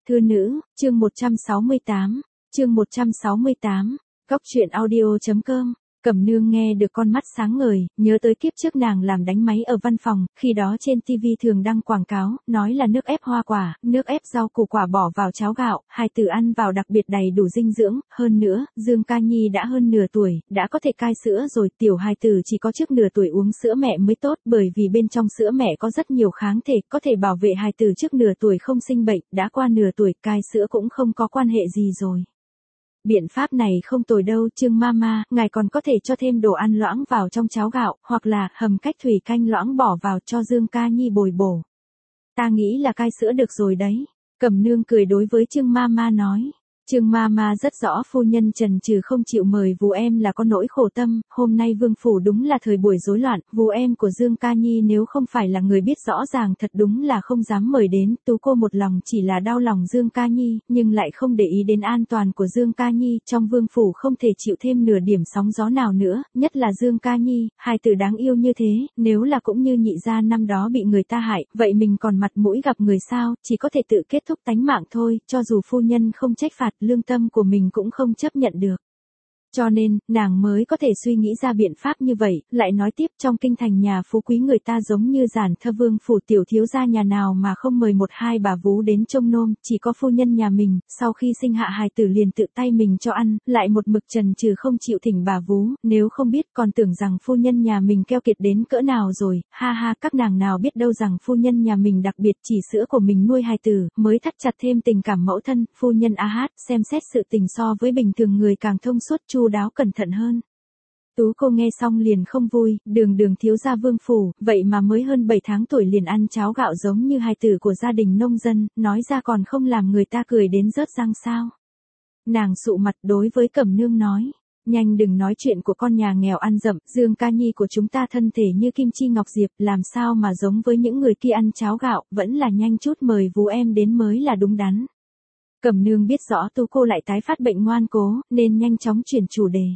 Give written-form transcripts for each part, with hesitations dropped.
Thư nữ, chương 168, chương 168, Góc truyện audio.com. Cẩm Nương nghe được con mắt sáng ngời, nhớ tới kiếp trước nàng làm đánh máy ở văn phòng, khi đó trên TV thường đăng quảng cáo, nói là nước ép hoa quả, nước ép rau củ quả bỏ vào cháo gạo, hài tử ăn vào đặc biệt đầy đủ dinh dưỡng, hơn nữa, Dương Ca Nhi đã hơn nửa tuổi, đã có thể cai sữa rồi, tiểu hài tử chỉ có trước nửa tuổi uống sữa mẹ mới tốt, bởi vì bên trong sữa mẹ có rất nhiều kháng thể, có thể bảo vệ hài tử trước nửa tuổi không sinh bệnh, đã qua nửa tuổi cai sữa cũng không có quan hệ gì rồi. Biện pháp này không tồi đâu, Trương Mama, ngài còn có thể cho thêm đồ ăn loãng vào trong cháo gạo, hoặc là hầm cách thủy canh loãng bỏ vào cho Dương Ca Nhi bồi bổ. Ta nghĩ là cai sữa được rồi đấy. Cẩm Nương cười đối với Trương Mama nói. Trương Mama rất rõ phu nhân chần chừ không chịu mời vú em là có nỗi khổ tâm, hôm nay vương phủ đúng là thời buổi rối loạn, vú em của Dương Ca Nhi nếu không phải là người biết rõ ràng thật đúng là không dám mời đến, tú cô một lòng chỉ là đau lòng Dương Ca Nhi, nhưng lại không để ý đến an toàn của Dương Ca Nhi, trong vương phủ không thể chịu thêm nửa điểm sóng gió nào nữa, nhất là Dương Ca Nhi, hài tử đáng yêu như thế, nếu là cũng như nhị gia năm đó bị người ta hại, vậy mình còn mặt mũi gặp người sao, chỉ có thể tự kết thúc tánh mạng thôi, cho dù phu nhân không trách phạt, lương tâm của mình cũng không chấp nhận được. Cho nên, nàng mới có thể suy nghĩ ra biện pháp như vậy, lại nói tiếp trong kinh thành nhà phú quý người ta giống như giản thơ vương phủ tiểu thiếu gia nhà nào mà không mời một hai bà vú đến trông nom, chỉ có phu nhân nhà mình, sau khi sinh hạ hài tử liền tự tay mình cho ăn, lại một mực chần chừ không chịu thỉnh bà vú, nếu không biết còn tưởng rằng phu nhân nhà mình keo kiệt đến cỡ nào rồi, ha ha các nàng nào biết đâu rằng phu nhân nhà mình đặc biệt chỉ sữa của mình nuôi hài tử, mới thắt chặt thêm tình cảm mẫu thân, phu nhân a hát, xem xét sự tình so với bình thường người càng thông suốt chu đáo cẩn thận hơn. Tú cô nghe xong liền không vui, đường thiếu gia vương phủ, vậy mà mới hơn 7 tháng tuổi liền ăn cháo gạo giống như hài tử của gia đình nông dân, nói ra còn không làm người ta cười đến rớt răng sao. Nàng sụ mặt đối với Cẩm Nương nói, nhanh đừng nói chuyện của con nhà nghèo ăn dậm, Dương Ca Nhi của chúng ta thân thể như kim chi ngọc diệp, làm sao mà giống với những người kia ăn cháo gạo, vẫn là nhanh chút mời vú em đến mới là đúng đắn. Cẩm Nương biết rõ Tú cô lại tái phát bệnh ngoan cố, nên nhanh chóng chuyển chủ đề.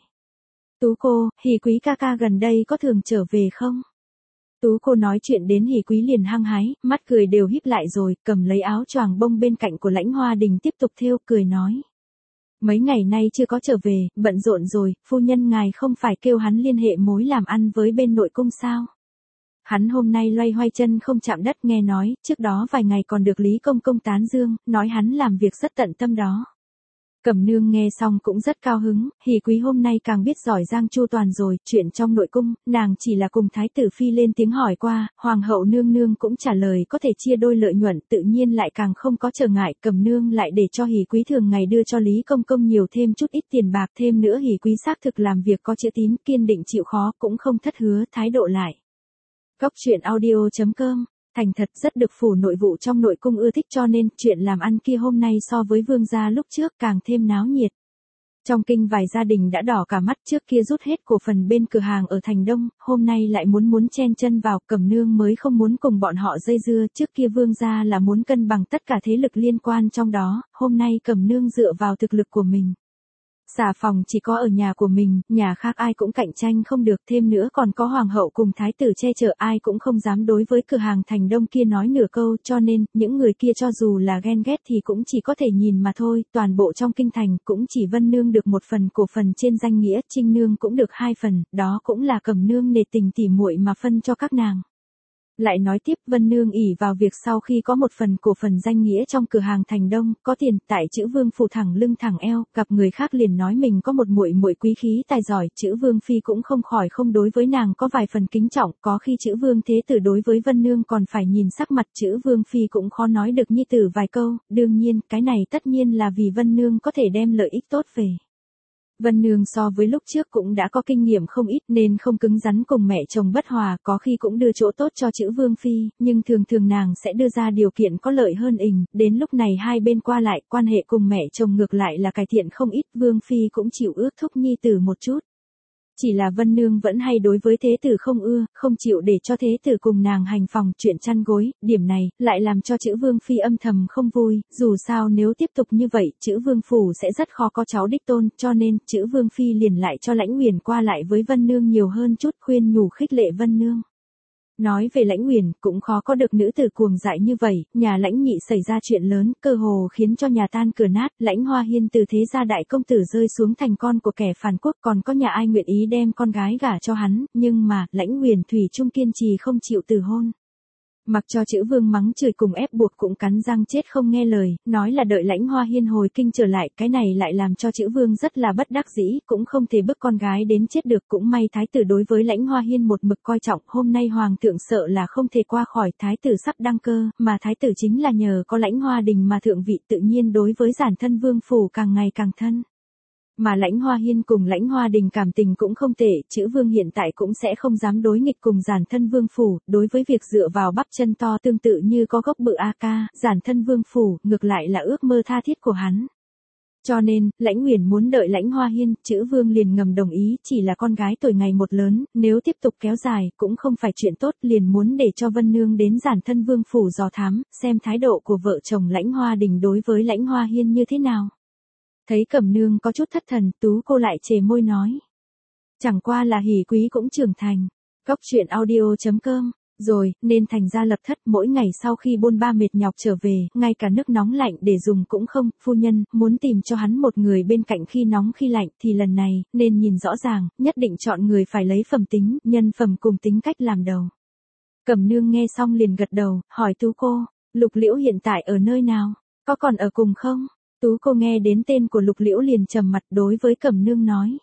Tú cô, Hỉ Quý ca ca gần đây có thường trở về không? Tú cô nói chuyện đến Hỉ Quý liền hăng hái, mắt cười đều híp lại rồi, cầm lấy áo choàng bông bên cạnh của Lãnh Hoa Đình tiếp tục thêu, cười nói. Mấy ngày nay chưa có trở về, bận rộn rồi, phu nhân ngài không phải kêu hắn liên hệ mối làm ăn với bên nội cung sao? Hắn hôm nay loay hoay chân không chạm đất nghe nói, trước đó vài ngày còn được Lý Công Công tán dương, nói hắn làm việc rất tận tâm đó. Cẩm Nương nghe xong cũng rất cao hứng, Hỉ Quý hôm nay càng biết giỏi giang chu toàn rồi, chuyện trong nội cung, nàng chỉ là cùng Thái tử Phi lên tiếng hỏi qua, Hoàng hậu nương nương cũng trả lời có thể chia đôi lợi nhuận, tự nhiên lại càng không có trở ngại, Cẩm Nương lại để cho Hỉ Quý thường ngày đưa cho Lý Công Công nhiều thêm chút ít tiền bạc, thêm nữa Hỉ Quý xác thực làm việc có chữ tín, kiên định chịu khó, cũng không thất hứa, thái độ lại. Góc truyện audio.com. Thành thật rất được phủ nội vụ trong nội cung ưa thích cho nên chuyện làm ăn kia hôm nay so với vương gia lúc trước càng thêm náo nhiệt. Trong kinh vài gia đình đã đỏ cả mắt, trước kia rút hết cổ phần bên cửa hàng ở thành Đông, hôm nay lại muốn chen chân vào, Cẩm Nương mới không muốn cùng bọn họ dây dưa, trước kia vương gia là muốn cân bằng tất cả thế lực liên quan trong đó, hôm nay Cẩm Nương dựa vào thực lực của mình. Xà phòng chỉ có ở nhà của mình, nhà khác ai cũng cạnh tranh không được, thêm nữa còn có hoàng hậu cùng thái tử che chở, ai cũng không dám đối với cửa hàng thành Đông kia nói nửa câu, cho nên, những người kia cho dù là ghen ghét thì cũng chỉ có thể nhìn mà thôi, toàn bộ trong kinh thành cũng chỉ Vân Nương được một phần cổ phần trên danh nghĩa, Trinh Nương cũng được 2 phần, đó cũng là Cẩm Nương nể tình tỉ muội mà phân cho các nàng. Lại nói tiếp Vân Nương ỷ vào việc sau khi có một phần cổ phần danh nghĩa trong cửa hàng thành Đông, có tiền, tại chữ vương phủ thẳng lưng thẳng eo, gặp người khác liền nói mình có một muội muội quý khí tài giỏi, chữ vương phi cũng không khỏi không đối với nàng có vài phần kính trọng, có khi chữ vương thế tử đối với Vân Nương còn phải nhìn sắc mặt, chữ vương phi cũng khó nói được nhi tử vài câu, đương nhiên, cái này tất nhiên là vì Vân Nương có thể đem lợi ích tốt về. Vân Nương so với lúc trước cũng đã có kinh nghiệm không ít nên không cứng rắn cùng mẹ chồng bất hòa, có khi cũng đưa chỗ tốt cho chữ Vương Phi, nhưng thường nàng sẽ đưa ra điều kiện có lợi hơn đến lúc này hai bên qua lại, quan hệ cùng mẹ chồng ngược lại là cải thiện không ít, Vương Phi cũng chịu ước thúc nhi tử một chút. Chỉ là Vân Nương vẫn hay đối với thế tử không ưa, không chịu để cho thế tử cùng nàng hành phòng chuyện chăn gối, điểm này, lại làm cho chữ Vương Phi âm thầm không vui, dù sao nếu tiếp tục như vậy, chữ Vương Phủ sẽ rất khó có cháu đích tôn, cho nên, chữ Vương Phi liền lại cho Lãnh Uyển qua lại với Vân Nương nhiều hơn chút, khuyên nhủ khích lệ Vân Nương. Nói về Lãnh Uyển, cũng khó có được nữ tử cuồng dại như vậy, nhà Lãnh nhị xảy ra chuyện lớn, cơ hồ khiến cho nhà tan cửa nát, Lãnh Hoa Hiên từ thế gia đại công tử rơi xuống thành con của kẻ phản quốc, còn có nhà ai nguyện ý đem con gái gả cho hắn, nhưng mà, Lãnh Uyển thủy chung kiên trì không chịu từ hôn. Mặc cho Chữ Vương mắng chửi cùng ép buộc cũng cắn răng chết không nghe lời, nói là đợi Lãnh Hoa Hiên hồi kinh trở lại, cái này lại làm cho Chữ Vương rất là bất đắc dĩ, cũng không thể bức con gái đến chết được, cũng may thái tử đối với Lãnh Hoa Hiên một mực coi trọng, hôm nay hoàng thượng sợ là không thể qua khỏi, thái tử sắp đăng cơ, mà thái tử chính là nhờ có Lãnh Hoa Đình mà thượng vị, tự nhiên đối với Giản Thân Vương phủ càng ngày càng thân. Mà Lãnh Hoa Hiên cùng Lãnh Hoa Đình cảm tình cũng không tệ, Chữ Vương hiện tại cũng sẽ không dám đối nghịch cùng Giản Thân Vương phủ, đối với việc dựa vào bắp chân to tương tự như có gốc bự A-ca, Giản Thân Vương phủ, ngược lại là ước mơ tha thiết của hắn. Cho nên, Lãnh Uyển muốn đợi Lãnh Hoa Hiên, Chữ Vương liền ngầm đồng ý, chỉ là con gái tuổi ngày một lớn, nếu tiếp tục kéo dài, cũng không phải chuyện tốt, liền muốn để cho Vân Nương đến Giản Thân Vương phủ dò thám, xem thái độ của vợ chồng Lãnh Hoa Đình đối với Lãnh Hoa Hiên như thế nào. Thấy Cẩm Nương có chút thất thần, Tú cô lại chề môi nói. Chẳng qua là hỉ quý cũng trưởng thành. Góc truyện audio.com. Rồi, nên thành ra lập thất, mỗi ngày sau khi bôn ba mệt nhọc trở về, ngay cả nước nóng lạnh để dùng cũng không, phu nhân, muốn tìm cho hắn một người bên cạnh khi nóng khi lạnh, thì lần này, nên nhìn rõ ràng, nhất định chọn người phải lấy phẩm tính, nhân phẩm cùng tính cách làm đầu. Cẩm Nương nghe xong liền gật đầu, hỏi Tú cô, Lục Liễu hiện tại ở nơi nào? Có còn ở cùng không? Tú cô nghe đến tên của Lục Liễu liền trầm mặt đối với Cẩm Nương nói.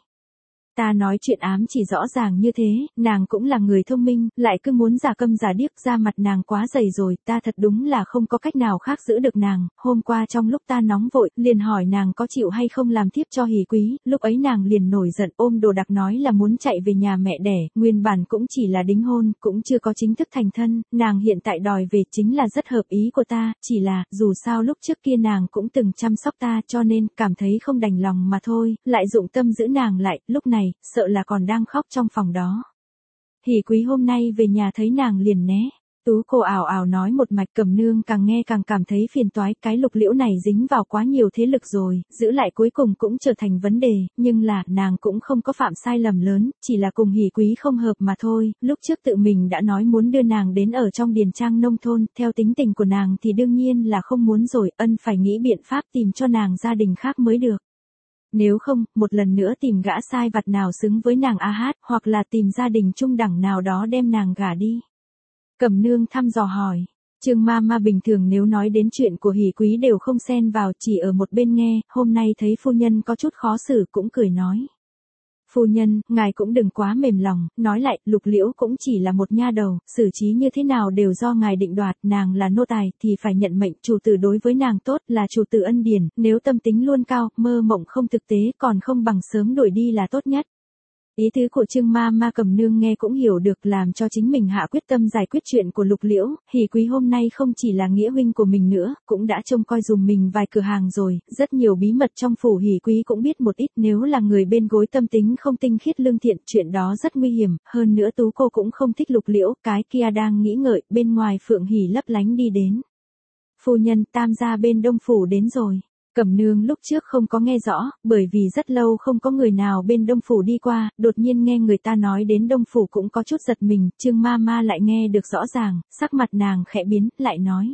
Ta nói chuyện ám chỉ rõ ràng như thế, nàng cũng là người thông minh, lại cứ muốn giả câm giả điếc, ra mặt nàng quá dày rồi, ta thật đúng là không có cách nào khác giữ được nàng, hôm qua trong lúc ta nóng vội, liền hỏi nàng có chịu hay không làm thiếp cho hỉ quý, lúc ấy nàng liền nổi giận ôm đồ đạc nói là muốn chạy về nhà mẹ đẻ, nguyên bản cũng chỉ là đính hôn, cũng chưa có chính thức thành thân, nàng hiện tại đòi về chính là rất hợp ý của ta, chỉ là, dù sao lúc trước kia nàng cũng từng chăm sóc ta cho nên, cảm thấy không đành lòng mà thôi, lại dụng tâm giữ nàng lại, lúc này, sợ là còn đang khóc trong phòng đó. Hỉ quý hôm nay về nhà thấy nàng liền né. Tú cô ảo ảo nói một mạch, Cẩm Nương càng nghe càng cảm thấy phiền toái, cái Lục Liễu này dính vào quá nhiều thế lực rồi, giữ lại cuối cùng cũng trở thành vấn đề, nhưng là, nàng cũng không có phạm sai lầm lớn, chỉ là cùng hỉ quý không hợp mà thôi, lúc trước tự mình đã nói muốn đưa nàng đến ở trong điền trang nông thôn, theo tính tình của nàng thì đương nhiên là không muốn rồi, ân phải nghĩ biện pháp tìm cho nàng gia đình khác mới được. Nếu không, một lần nữa tìm gã sai vặt nào xứng với nàng a hát, hoặc là tìm gia đình trung đẳng nào đó đem nàng gả đi. Cẩm Nương thăm dò hỏi. Trương ma bình thường nếu nói đến chuyện của hỉ quý đều không xen vào, chỉ ở một bên nghe, hôm nay thấy phu nhân có chút khó xử cũng cười nói. Phu nhân, ngài cũng đừng quá mềm lòng, nói lại, Lục Liễu cũng chỉ là một nha đầu, xử trí như thế nào đều do ngài định đoạt, nàng là nô tài, thì phải nhận mệnh, chủ tử đối với nàng tốt, là chủ tử ân điển, nếu tâm tính luôn cao, mơ mộng không thực tế, còn không bằng sớm đuổi đi là tốt nhất. Ý tứ của Trương ma Cẩm Nương nghe cũng hiểu được, làm cho chính mình hạ quyết tâm giải quyết chuyện của Lục Liễu, hỉ quý hôm nay không chỉ là nghĩa huynh của mình nữa, cũng đã trông coi dùm mình vài cửa hàng rồi, rất nhiều bí mật trong phủ hỉ quý cũng biết một ít, nếu là người bên gối tâm tính không tinh khiết lương thiện, chuyện đó rất nguy hiểm, hơn nữa Tú cô cũng không thích Lục Liễu, cái kia đang nghĩ ngợi, bên ngoài Phượng Hỉ lấp lánh đi đến. Phu nhân, Tam gia bên Đông phủ đến rồi. Cẩm Nương lúc trước không có nghe rõ, bởi vì rất lâu không có người nào bên Đông phủ đi qua, đột nhiên nghe người ta nói đến Đông phủ cũng có chút giật mình, Trương ma lại nghe được rõ ràng, sắc mặt nàng khẽ biến, lại nói.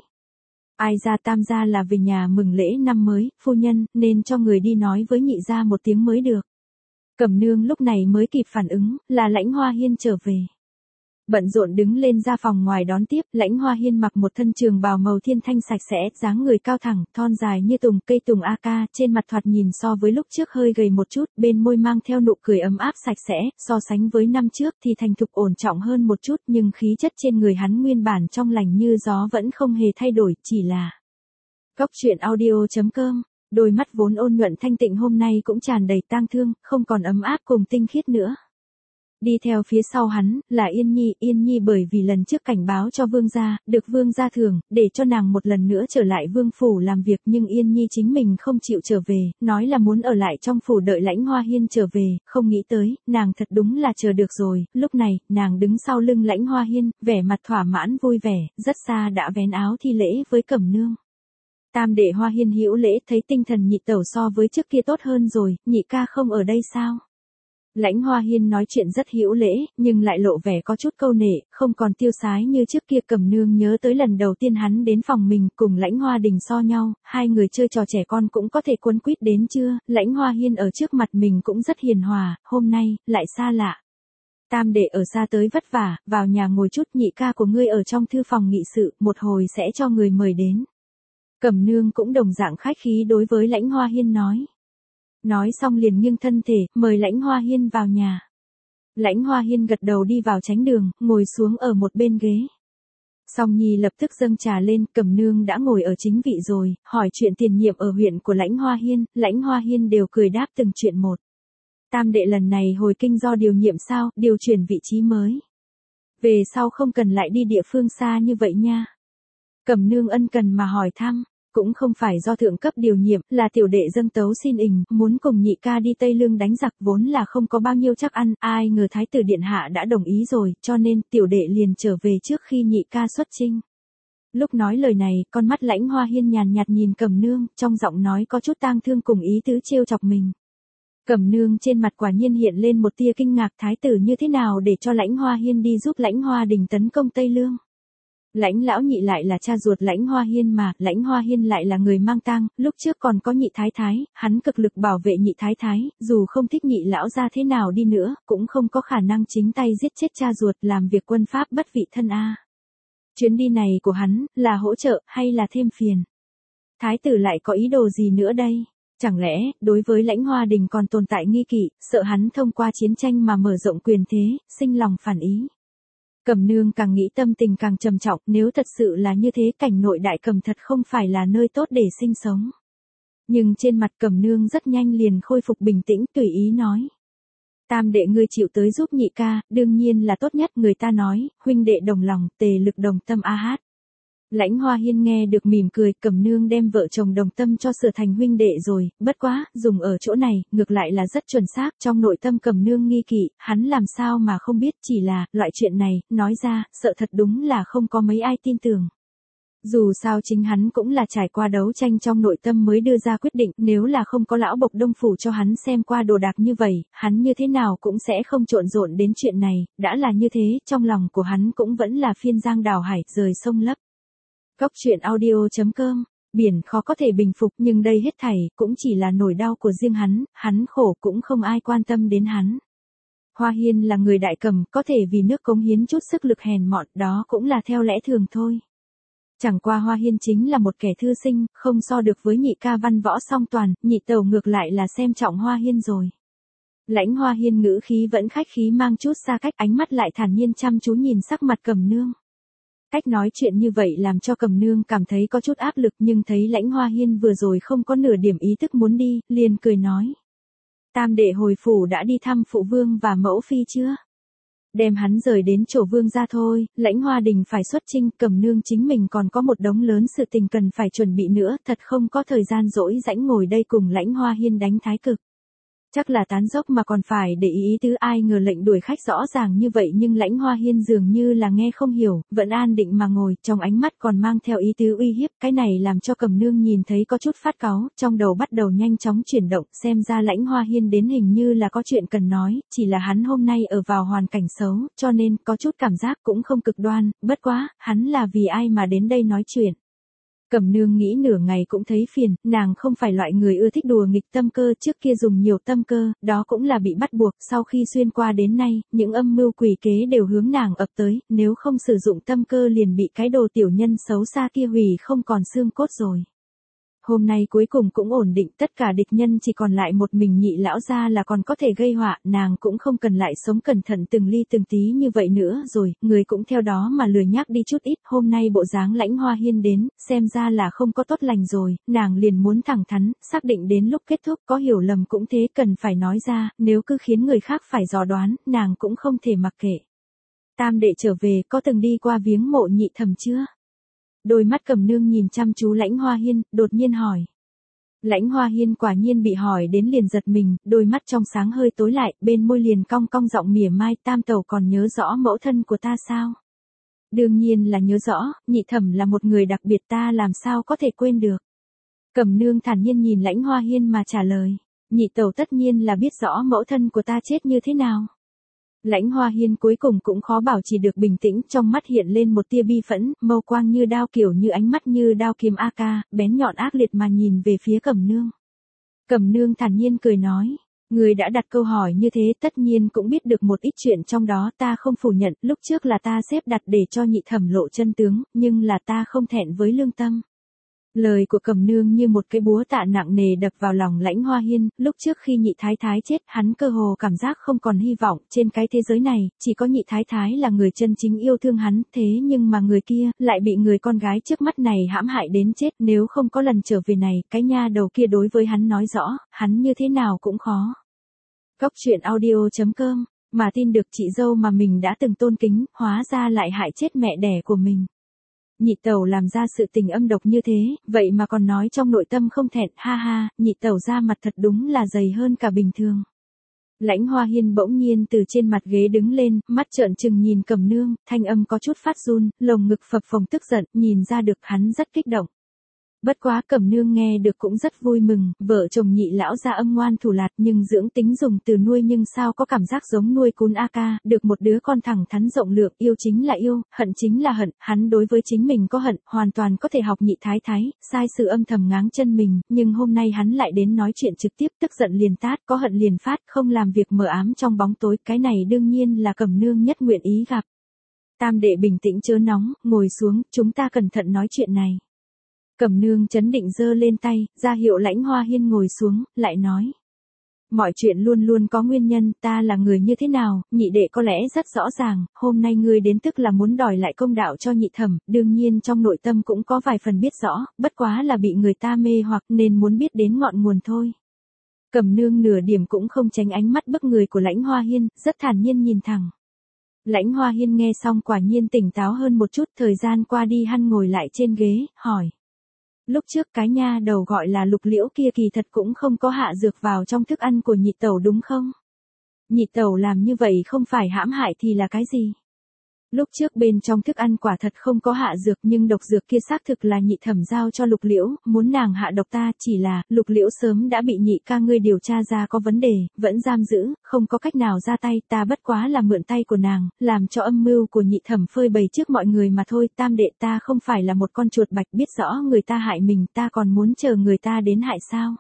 Ai ra Tam gia là về nhà mừng lễ năm mới, phu nhân, nên cho người đi nói với nhị gia một tiếng mới được. Cẩm Nương lúc này mới kịp phản ứng, là Lãnh Hoa Hiên trở về. Bận rộn đứng lên ra phòng ngoài đón tiếp, Lãnh Hoa Hiên mặc một thân trường bào màu thiên thanh sạch sẽ, dáng người cao thẳng, thon dài như tùng, cây tùng A-ca, trên mặt thoạt nhìn so với lúc trước hơi gầy một chút, bên môi mang theo nụ cười ấm áp sạch sẽ, so sánh với năm trước thì thành thục ổn trọng hơn một chút, nhưng khí chất trên người hắn nguyên bản trong lành như gió vẫn không hề thay đổi, chỉ là. Góc truyện audio.com, đôi mắt vốn ôn nhuận thanh tịnh hôm nay cũng tràn đầy tang thương, không còn ấm áp cùng tinh khiết nữa. Đi theo phía sau hắn, là Yên Nhi bởi vì lần trước cảnh báo cho vương gia, được vương gia thưởng, để cho nàng một lần nữa trở lại vương phủ làm việc nhưng Yên Nhi chính mình không chịu trở về, nói là muốn ở lại trong phủ đợi Lãnh Hoa Hiên trở về, không nghĩ tới, nàng thật đúng là chờ được rồi, lúc này, nàng đứng sau lưng Lãnh Hoa Hiên, vẻ mặt thỏa mãn vui vẻ, rất xa đã vén áo thi lễ với Cẩm Nương. Tam đệ Hoa Hiên hữu lễ thấy tinh thần nhị tẩu so với trước kia tốt hơn rồi, nhị ca không ở đây sao? Lãnh Hoa Hiên nói chuyện rất hữu lễ, nhưng lại lộ vẻ có chút câu nệ, không còn tiêu sái như trước kia. Cẩm Nương nhớ tới lần đầu tiên hắn đến phòng mình cùng Lãnh Hoa Đình so nhau, hai người chơi trò trẻ con cũng có thể quấn quýt đến chưa, Lãnh Hoa Hiên ở trước mặt mình cũng rất hiền hòa, hôm nay, lại xa lạ. Tam đệ ở xa tới vất vả, vào nhà ngồi chút, nhị ca của ngươi ở trong thư phòng nghị sự, một hồi sẽ cho người mời đến. Cẩm Nương cũng đồng dạng khách khí đối với Lãnh Hoa Hiên nói. Nói xong liền nghiêng thân thể, mời Lãnh Hoa Hiên vào nhà. Lãnh Hoa Hiên gật đầu đi vào tránh đường, ngồi xuống ở một bên ghế. Song Nhi lập tức dâng trà lên, Cẩm Nương đã ngồi ở chính vị rồi, hỏi chuyện tiền nhiệm ở huyện của Lãnh Hoa Hiên đều cười đáp từng chuyện một. Tam đệ lần này hồi kinh do điều nhiệm sao, điều chuyển vị trí mới. Về sau không cần lại đi địa phương xa như vậy nha. Cẩm Nương ân cần mà hỏi thăm. Cũng không phải do thượng cấp điều nhiệm, là tiểu đệ dâng tấu xin muốn cùng nhị ca đi Tây Lương đánh giặc, vốn là không có bao nhiêu chắc ăn, ai ngờ thái tử điện hạ đã đồng ý rồi, cho nên tiểu đệ liền trở về trước khi nhị ca xuất chinh. Lúc nói lời này, con mắt Lãnh Hoa Hiên nhàn nhạt nhìn Cẩm Nương, trong giọng nói có chút tang thương cùng ý tứ trêu chọc mình. Cẩm Nương trên mặt quả nhiên hiện lên một tia kinh ngạc, thái tử như thế nào để cho Lãnh Hoa Hiên đi giúp Lãnh Hoa Đình tấn công Tây Lương. Lãnh lão nhị lại là cha ruột Lãnh Hoa Hiên mà, Lãnh Hoa Hiên lại là người mang tang, lúc trước còn có nhị thái thái, hắn cực lực bảo vệ nhị thái thái, dù không thích nhị lão ra thế nào đi nữa, cũng không có khả năng chính tay giết chết cha ruột, làm việc quân pháp bất vị thân a. Chuyến đi này của hắn, là hỗ trợ, hay là thêm phiền? Thái tử lại có ý đồ gì nữa đây? Chẳng lẽ, đối với Lãnh Hoa Đình còn tồn tại nghi kỵ, sợ hắn thông qua chiến tranh mà mở rộng quyền thế, sinh lòng phản ý? Cẩm Nương càng nghĩ tâm tình càng trầm trọng, nếu thật sự là như thế, cảnh nội Đại Cẩm thật không phải là nơi tốt để sinh sống. Nhưng trên mặt Cẩm Nương rất nhanh liền khôi phục bình tĩnh, tùy ý nói. Tam đệ ngươi chịu tới giúp nhị ca, đương nhiên là tốt nhất, người ta nói, huynh đệ đồng lòng, tề lực đồng tâm a hát. Lãnh Hoa Hiên nghe được mỉm cười, Cẩm Nương đem vợ chồng đồng tâm cho sửa thành huynh đệ rồi, bất quá, dùng ở chỗ này, ngược lại là rất chuẩn xác, trong nội tâm Cẩm Nương nghi kỵ, hắn làm sao mà không biết, chỉ là, loại chuyện này, nói ra, sợ thật đúng là không có mấy ai tin tưởng. Dù sao chính hắn cũng là trải qua đấu tranh trong nội tâm mới đưa ra quyết định, nếu là không có lão bộc Đông Phủ cho hắn xem qua đồ đạc như vậy, hắn như thế nào cũng sẽ không trộn rộn đến chuyện này, đã là như thế, trong lòng của hắn cũng vẫn là phiên giang đào hải, rời sông lấp. Góc truyện audio.com, biển khó có thể bình phục nhưng đây hết thảy cũng chỉ là nỗi đau của riêng hắn khổ cũng không ai quan tâm đến hắn. Hoa Hiên là người Đại Cẩm, có thể vì nước cống hiến chút sức lực hèn mọn, đó cũng là theo lẽ thường thôi. Chẳng qua Hoa Hiên chính là một kẻ thư sinh, không so được với nhị ca văn võ song toàn, nhị tẩu ngược lại là xem trọng Hoa Hiên rồi. Lãnh Hoa Hiên ngữ khí vẫn khách khí mang chút xa cách, ánh mắt lại thản nhiên chăm chú nhìn sắc mặt Cẩm Nương. Cách nói chuyện như vậy làm cho Cẩm Nương cảm thấy có chút áp lực, nhưng thấy Lãnh Hoa Hiên vừa rồi không có nửa điểm ý thức muốn đi, liền cười nói. Tam đệ hồi phủ đã đi thăm phụ vương và mẫu phi chưa? Đem hắn rời đến chỗ vương ra thôi, Lãnh Hoa Đình phải xuất chinh, Cẩm Nương chính mình còn có một đống lớn sự tình cần phải chuẩn bị nữa, thật không có thời gian rỗi rãnh ngồi đây cùng Lãnh Hoa Hiên đánh thái cực. Chắc là tán dốc mà còn phải để ý tứ, ai ngờ lệnh đuổi khách rõ ràng như vậy nhưng Lãnh Hoa Hiên dường như là nghe không hiểu, vẫn an định mà ngồi, trong ánh mắt còn mang theo ý tứ uy hiếp, cái này làm cho Cẩm Nương nhìn thấy có chút phát cáu, trong đầu bắt đầu nhanh chóng chuyển động, xem ra Lãnh Hoa Hiên đến hình như là có chuyện cần nói, chỉ là hắn hôm nay ở vào hoàn cảnh xấu, cho nên có chút cảm giác cũng không cực đoan, bất quá, hắn là vì ai mà đến đây nói chuyện. Cẩm Nương nghĩ nửa ngày cũng thấy phiền, nàng không phải loại người ưa thích đùa nghịch tâm cơ, trước kia dùng nhiều tâm cơ, đó cũng là bị bắt buộc, sau khi xuyên qua đến nay, những âm mưu quỷ kế đều hướng nàng ập tới, nếu không sử dụng tâm cơ liền bị cái đồ tiểu nhân xấu xa kia hủy không còn xương cốt rồi. Hôm nay cuối cùng cũng ổn định, tất cả địch nhân chỉ còn lại một mình nhị lão gia là còn có thể gây họa, nàng cũng không cần lại sống cẩn thận từng ly từng tí như vậy nữa rồi, người cũng theo đó mà lười nhác đi chút ít, hôm nay bộ dáng Lãnh Hoa Hiên đến, xem ra là không có tốt lành rồi, nàng liền muốn thẳng thắn, xác định đến lúc kết thúc có hiểu lầm cũng thế cần phải nói ra, nếu cứ khiến người khác phải dò đoán, nàng cũng không thể mặc kệ. Tam đệ trở về, có từng đi qua viếng mộ nhị thẩm chưa? Đôi mắt Cẩm Nương nhìn chăm chú Lãnh Hoa Hiên, đột nhiên hỏi. Lãnh Hoa Hiên quả nhiên bị hỏi đến liền giật mình, đôi mắt trong sáng hơi tối lại, bên môi liền cong cong giọng mỉa mai, tam tẩu còn nhớ rõ mẫu thân của ta sao? Đương nhiên là nhớ rõ, nhị thẩm là một người đặc biệt ta làm sao có thể quên được. Cẩm Nương thản nhiên nhìn Lãnh Hoa Hiên mà trả lời. Nhị tẩu tất nhiên là biết rõ mẫu thân của ta chết như thế nào. Lãnh Hoa Hiên cuối cùng cũng khó bảo trì được bình tĩnh, trong mắt hiện lên một tia bi phẫn, mâu quang như đao kiểu như ánh mắt như đao kiếm AK, bén nhọn ác liệt mà nhìn về phía Cẩm Nương. Cẩm Nương thản nhiên cười nói, người đã đặt câu hỏi như thế tất nhiên cũng biết được một ít chuyện trong đó, ta không phủ nhận, lúc trước là ta xếp đặt để cho nhị thẩm lộ chân tướng, nhưng là ta không thẹn với lương tâm. Lời của Cẩm Nương như một cái búa tạ nặng nề đập vào lòng Lãnh Hoa Hiên, lúc trước khi nhị thái thái chết, hắn cơ hồ cảm giác không còn hy vọng, trên cái thế giới này, chỉ có nhị thái thái là người chân chính yêu thương hắn, thế nhưng mà người kia, lại bị người con gái trước mắt này hãm hại đến chết, nếu không có lần trở về này, cái nha đầu kia đối với hắn nói rõ, hắn như thế nào cũng khó. Góc truyện audio.com, mà tin được chị dâu mà mình đã từng tôn kính, hóa ra lại hại chết mẹ đẻ của mình. Nhị tẩu làm ra sự tình âm độc như thế, vậy mà còn nói trong nội tâm không thẹn, ha ha, nhị tẩu ra mặt thật đúng là dày hơn cả bình thường. Lãnh Hoa Hiên bỗng nhiên từ trên mặt ghế đứng lên, mắt trợn trừng nhìn Cẩm Nương, thanh âm có chút phát run, lồng ngực phập phồng tức giận, nhìn ra được hắn rất kích động. Bất quá Cẩm Nương nghe được cũng rất vui mừng, vợ chồng nhị lão ra âm ngoan thủ lạt nhưng dưỡng tính dùng từ nuôi nhưng sao có cảm giác giống nuôi cún AK, được một đứa con thẳng thắn rộng lượng, yêu chính là yêu, hận chính là hận, hắn đối với chính mình có hận, hoàn toàn có thể học nhị thái thái, sai sự âm thầm ngáng chân mình, nhưng hôm nay hắn lại đến nói chuyện trực tiếp, tức giận liền tát, có hận liền phát, không làm việc mờ ám trong bóng tối, cái này đương nhiên là Cẩm Nương nhất nguyện ý gặp. Tam đệ bình tĩnh chớ nóng, ngồi xuống, chúng ta cẩn thận nói chuyện này. Cẩm Nương chấn định giơ lên tay, ra hiệu Lãnh Hoa Hiên ngồi xuống, lại nói. Mọi chuyện luôn luôn có nguyên nhân, ta là người như thế nào, nhị đệ có lẽ rất rõ ràng, hôm nay ngươi đến tức là muốn đòi lại công đạo cho nhị thẩm, đương nhiên trong nội tâm cũng có vài phần biết rõ, bất quá là bị người ta mê hoặc nên muốn biết đến ngọn nguồn thôi. Cẩm Nương nửa điểm cũng không tránh ánh mắt bức người của Lãnh Hoa Hiên, rất thản nhiên nhìn thẳng. Lãnh Hoa Hiên nghe xong quả nhiên tỉnh táo hơn một chút, thời gian qua đi hắn ngồi lại trên ghế, hỏi. Lúc trước cái nha đầu gọi là Lục Liễu kia kỳ thật cũng không có hạ dược vào trong thức ăn của nhị tẩu đúng không? Nhị tẩu làm như vậy không phải hãm hại thì là cái gì? Lúc trước bên trong thức ăn quả thật không có hạ dược nhưng độc dược kia xác thực là nhị thẩm giao cho Lục Liễu, muốn nàng hạ độc ta, chỉ là Lục Liễu sớm đã bị nhị ca ngươi điều tra ra có vấn đề, vẫn giam giữ, không có cách nào ra tay, ta bất quá là mượn tay của nàng, làm cho âm mưu của nhị thẩm phơi bày trước mọi người mà thôi, tam đệ ta không phải là một con chuột bạch, biết rõ người ta hại mình, ta còn muốn chờ người ta đến hại sao?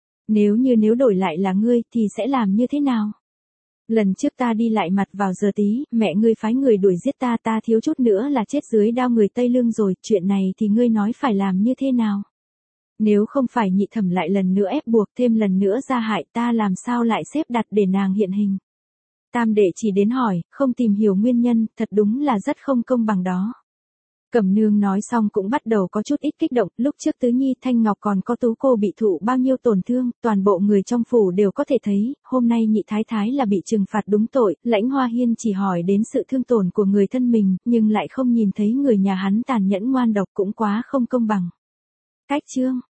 Nếu đổi lại là ngươi thì sẽ làm như thế nào? Lần trước ta đi lại mặt vào giờ tí, mẹ ngươi phái người đuổi giết ta, ta thiếu chút nữa là chết dưới đao người Tây Lương rồi, chuyện này thì ngươi nói phải làm như thế nào? Nếu không phải nhị thẩm lại lần nữa ép buộc thêm lần nữa ra hại ta làm sao lại xếp đặt để nàng hiện hình? Tam đệ chỉ đến hỏi, không tìm hiểu nguyên nhân, thật đúng là rất không công bằng đó. Cẩm Nương nói xong cũng bắt đầu có chút ít kích động, lúc trước Tứ Nhi Thanh Ngọc còn có Tú cô bị thụ bao nhiêu tổn thương, toàn bộ người trong phủ đều có thể thấy, hôm nay nhị thái thái là bị trừng phạt đúng tội, Lãnh Hoa Hiên chỉ hỏi đến sự thương tổn của người thân mình, nhưng lại không nhìn thấy người nhà hắn tàn nhẫn ngoan độc cũng quá không công bằng. Cách chương